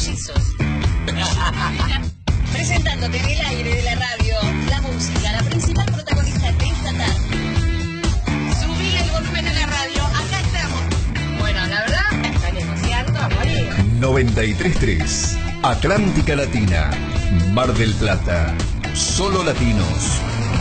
mellizos. Presentándote en el aire de la radio, la música, la principal protagonista de esta tarde. Subí el volumen a la radio, acá estamos. Bueno, la verdad, está negociando a morir. 93.3 Atlántica Latina, Mar del Plata, solo latinos.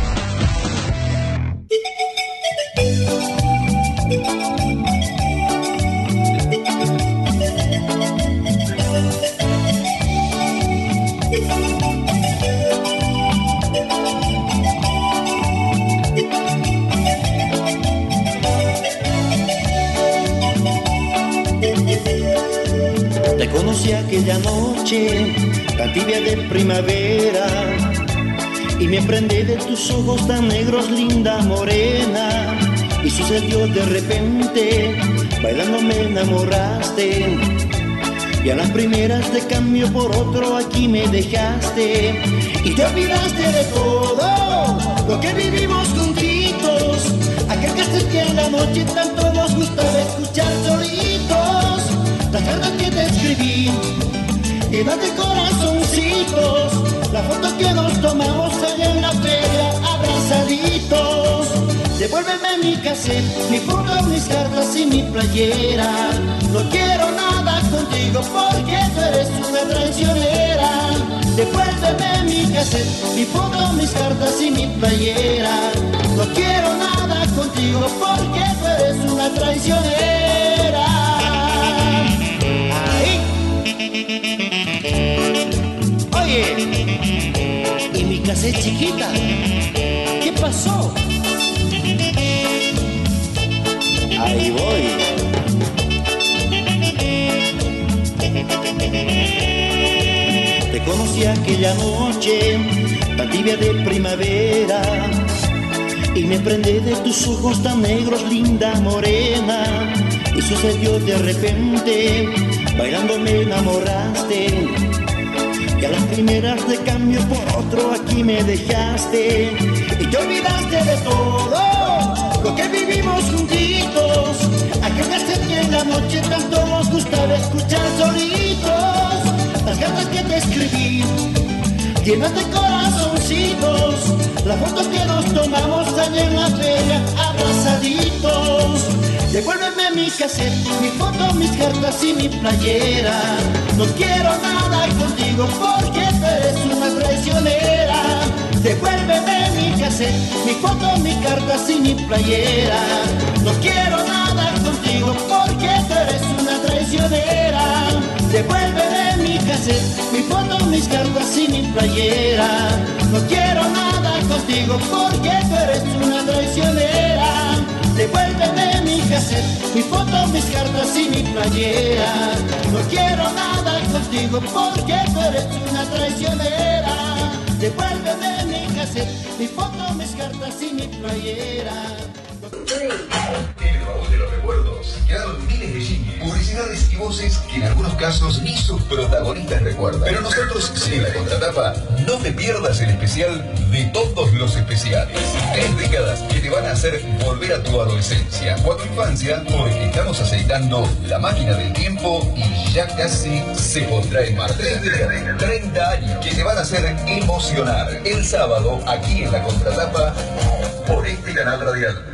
Te conocí aquella noche, tan tibia de primavera, y me prendí de tus ojos tan negros, linda morena. Y sucedió de repente, bailando me enamoraste, y a las primeras de cambio por otro aquí me dejaste. Y te olvidaste de todo lo que vivimos juntitos, aquel que en la noche tanto nos gustaba escuchar solitos. Las cartas que te escribí, llenas de corazoncitos, la foto que nos tomamos allá en la feria, abrazaditos. Devuélveme mi cassette, mi foto, mis cartas y mi playera. No quiero nada contigo porque tú eres una traicionera. Devuélveme mi cassette, mi foto, mis cartas y mi playera. No quiero nada contigo porque tú eres una traicionera. Oye, ¿y mi cassette chiquita? ¿Qué pasó? Ahí voy. Te conocí aquella noche, tan tibia de primavera, y me prendí de tus ojos tan negros, linda morena. Y sucedió de repente, bailando me enamoraste, y a las primeras de cambio por otro aquí me dejaste. Y te olvidaste de todo lo que vivimos juntitos, aquel que en la noche tanto nos gustaba escuchar solitos. Las cartas que te escribí, llenas de corazoncitos, la foto que nos tomamos allá en la feria, abrazaditos. Devuélveme mi cassette, mi foto, mis cartas y mi playera. No quiero nada contigo porque tú eres una traicionera. Devuélveme mi cassette, mi foto, mis cartas y mi playera. No quiero nada contigo porque tú eres una traicionera. Devuélveme mi cassette, mi foto, mis cartas y mi playera. No quiero nada contigo porque tú eres una traicionera. Devuélveme mi cassette, mi foto, mis cartas y mi playera. No quiero nada contigo porque tú eres una traicionera. Devuélveme mi cassette, mi foto, mis cartas y mi playera. En el baúl de los recuerdos quedaron miles de jingles, publicidades y voces que en algunos casos ni sus protagonistas recuerdan. Pero nosotros, en la contratapa, no te pierdas el especial de todos los especiales. 3 décadas que te van a hacer volver a tu adolescencia o a tu infancia, porque estamos aceitando la máquina del tiempo y ya casi se pondrá en marcha. 30 años que te van a hacer emocionar. El sábado, aquí en la contratapa, por este canal radial.